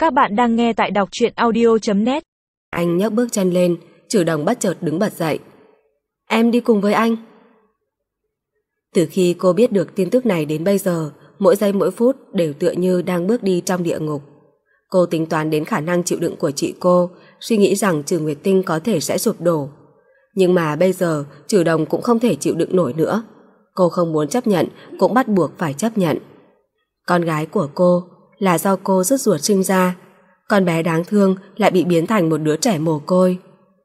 Các bạn đang nghe tại đọc truyện audio.net. Anh nhấc bước chân lên, Trừ Đồng bất chợt đứng bật dậy. Em đi cùng với anh. Từ khi cô biết được tin tức này đến bây giờ, mỗi giây mỗi phút đều tựa như đang bước đi trong địa ngục. Cô tính toán đến khả năng chịu đựng của chị cô, suy nghĩ rằng Trừ Nguyệt Tinh có thể sẽ sụp đổ. Nhưng mà bây giờ Trừ Đồng cũng không thể chịu đựng nổi nữa. Cô không muốn chấp nhận, cũng bắt buộc phải chấp nhận. Con gái của cô là do cô rứt ruột sinh ra, con bé đáng thương lại bị biến thành một đứa trẻ mồ côi.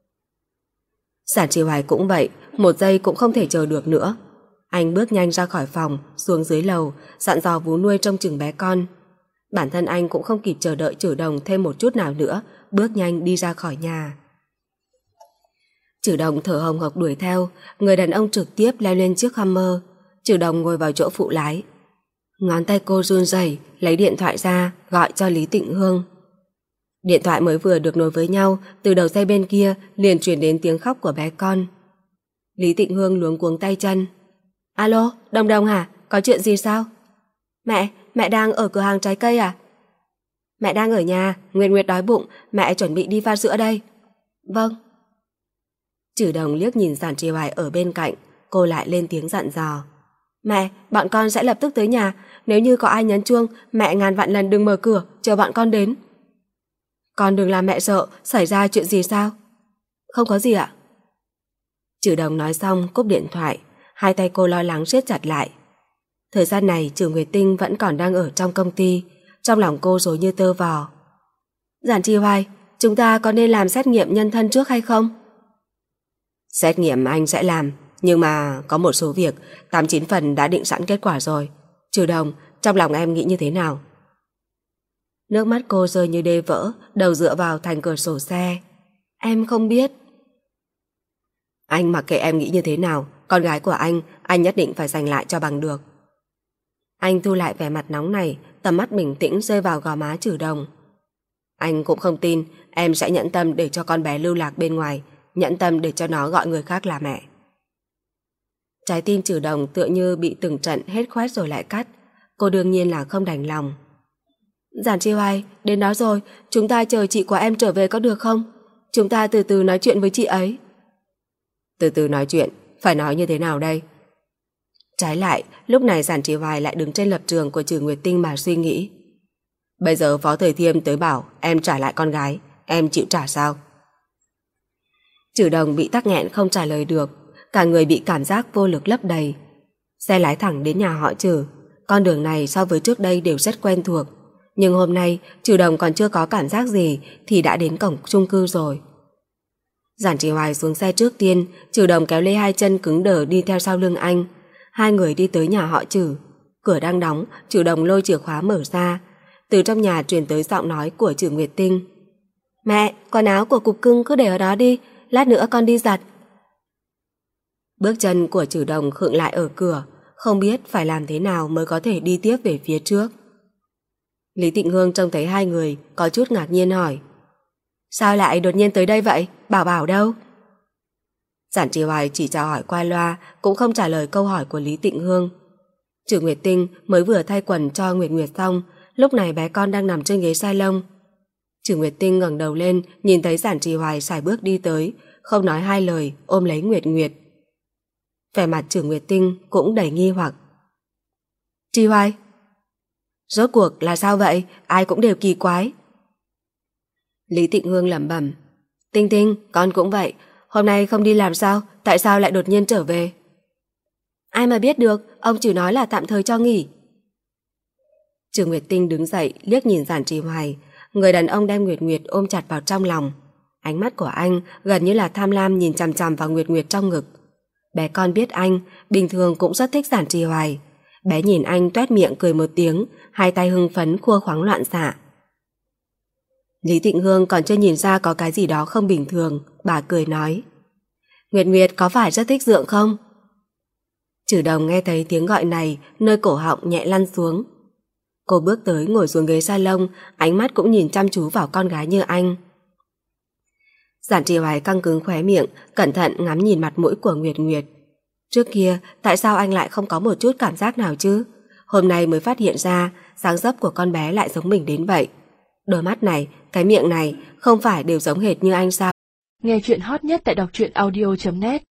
Giản Trì Hoài cũng vậy, một giây cũng không thể chờ được nữa. Anh bước nhanh ra khỏi phòng, xuống dưới lầu, dặn dò vú nuôi trông chừng bé con. Bản thân anh cũng không kịp chờ đợi Trừ Đồng thêm một chút nào nữa, bước nhanh đi ra khỏi nhà. Trừ Đồng thở hồng hộc đuổi theo, người đàn ông trực tiếp leo lên chiếc Hummer. Trừ Đồng ngồi vào chỗ phụ lái. Ngón tay cô run rẩy, lấy điện thoại ra, gọi cho Lý Tịnh Hương. Điện thoại mới vừa được nối với nhau, từ đầu dây bên kia liền truyền đến tiếng khóc của bé con. Lý Tịnh Hương luống cuống tay chân. Alo, Đồng Đồng hả? Có chuyện gì sao? Mẹ đang ở cửa hàng trái cây à? Mẹ đang ở nhà, Nguyệt đói bụng, mẹ chuẩn bị đi pha sữa đây. Vâng. Trừ Đồng liếc nhìn Giản Trì Hoài ở bên cạnh, cô lại lên tiếng dặn dò. Mẹ, bọn con sẽ lập tức tới nhà, nếu như có ai nhấn chuông, mẹ ngàn vạn lần đừng mở cửa, chờ bọn con đến. Con đừng làm mẹ sợ, xảy ra chuyện gì sao? Không có gì ạ. Trừ Đồng nói xong cúp điện thoại, hai tay cô lo lắng siết chặt lại. Thời gian này Trừ Nguyệt Tinh vẫn còn đang ở trong công ty, trong lòng cô rối như tơ vò. Giản Trì Hoài, chúng ta có nên làm xét nghiệm nhân thân trước hay không? Xét nghiệm anh sẽ làm, nhưng mà có một số việc 89 phần đã định sẵn kết quả rồi. Trừ Đồng, trong lòng em nghĩ như thế nào? Nước mắt cô rơi như đê vỡ, đầu dựa vào thành cửa sổ xe. Em không biết. Anh mặc kệ em nghĩ như thế nào, con gái của anh nhất định phải giành lại cho bằng được. Anh thu lại vẻ mặt nóng này, tầm mắt bình tĩnh rơi vào gò má Trừ Đồng. Anh cũng không tin em sẽ nhẫn tâm để cho con bé lưu lạc bên ngoài, nhẫn tâm để cho nó gọi người khác là mẹ. Trái tim Trừ Đồng tựa như bị từng trận hết khoét rồi lại cắt. Cô đương nhiên là không đành lòng. Giản Trì Hoài, đến đó rồi, chúng ta chờ chị của em trở về có được không? Chúng ta từ từ nói chuyện với chị ấy. Từ từ nói chuyện, phải nói như thế nào đây? Trái lại, lúc này Giản Trì Hoài lại đứng trên lập trường của Trừ Nguyệt Tinh mà suy nghĩ. Bây giờ Phó Thời Thiêm tới bảo em trả lại con gái, em chịu trả sao? Trừ Đồng bị tắc nghẹn không trả lời được, cả người bị cảm giác vô lực lấp đầy. Xe lái thẳng đến nhà họ Trừ. Con đường này so với trước đây đều rất quen thuộc, nhưng hôm nay Trừ Đồng còn chưa có cảm giác gì thì đã đến cổng chung cư rồi. Giản Trì Hoài xuống xe trước tiên, Trừ Đồng kéo lê hai chân cứng đờ đi theo sau lưng anh. Hai người đi tới nhà họ Trừ. Cửa đang đóng, Trừ Đồng lôi chìa khóa mở ra. Từ trong nhà truyền tới giọng nói của Trừ Nguyệt Tinh. Mẹ, quần áo của cục cưng cứ để ở đó đi, lát nữa con đi giặt. Bước chân của Trừ Đồng khựng lại ở cửa, không biết phải làm thế nào mới có thể đi tiếp về phía trước. Lý Tịnh Hương trông thấy hai người, có chút ngạc nhiên hỏi. Sao lại đột nhiên tới đây vậy? Bảo Bảo đâu? Giản Trì Hoài chỉ chào hỏi qua loa, cũng không trả lời câu hỏi của Lý Tịnh Hương. Trừ Nguyệt Tinh mới vừa thay quần cho Nguyệt xong, lúc này bé con đang nằm trên ghế salon. Trừ Nguyệt Tinh ngẩng đầu lên, nhìn thấy Giản Trì Hoài sải bước đi tới, không nói hai lời, ôm lấy Nguyệt. Vẻ mặt Trừ Nguyệt Tinh cũng đầy nghi hoặc. Trì Hoài, rốt cuộc là sao vậy? Ai cũng đều kỳ quái. Lý Tịnh Hương lẩm bẩm. Tinh Tinh, con cũng vậy. Hôm nay không đi làm sao? Tại sao lại đột nhiên trở về? Ai mà biết được, ông chỉ nói là tạm thời cho nghỉ. Trừ Nguyệt Tinh đứng dậy, liếc nhìn Giản Trì Hoài. Người đàn ông đem Nguyệt ôm chặt vào trong lòng. Ánh mắt của anh gần như là tham lam nhìn chằm chằm vào Nguyệt trong ngực. Bé con biết anh, bình thường cũng rất thích Giản Trì Hoài. Bé nhìn anh toét miệng cười một tiếng, hai tay hưng phấn khua khoáng loạn xạ. Lý Tịnh Hương còn chưa nhìn ra có cái gì đó không bình thường, bà cười nói. Nguyệt có phải rất thích Dượng không? Trừ Đồng nghe thấy tiếng gọi này, nơi cổ họng nhẹ lăn xuống. Cô bước tới ngồi xuống ghế salon, ánh mắt cũng nhìn chăm chú vào con gái như anh. Giản Trì Hoài căng cứng khóe miệng, cẩn thận ngắm nhìn mặt mũi của Nguyệt. Trước kia, tại sao anh lại không có một chút cảm giác nào chứ? Hôm nay mới phát hiện ra, dáng dấp của con bé lại giống mình đến vậy. Đôi mắt này, cái miệng này không phải đều giống hệt như anh sao? Nghe chuyện hot nhất tại đọc truyện audio.net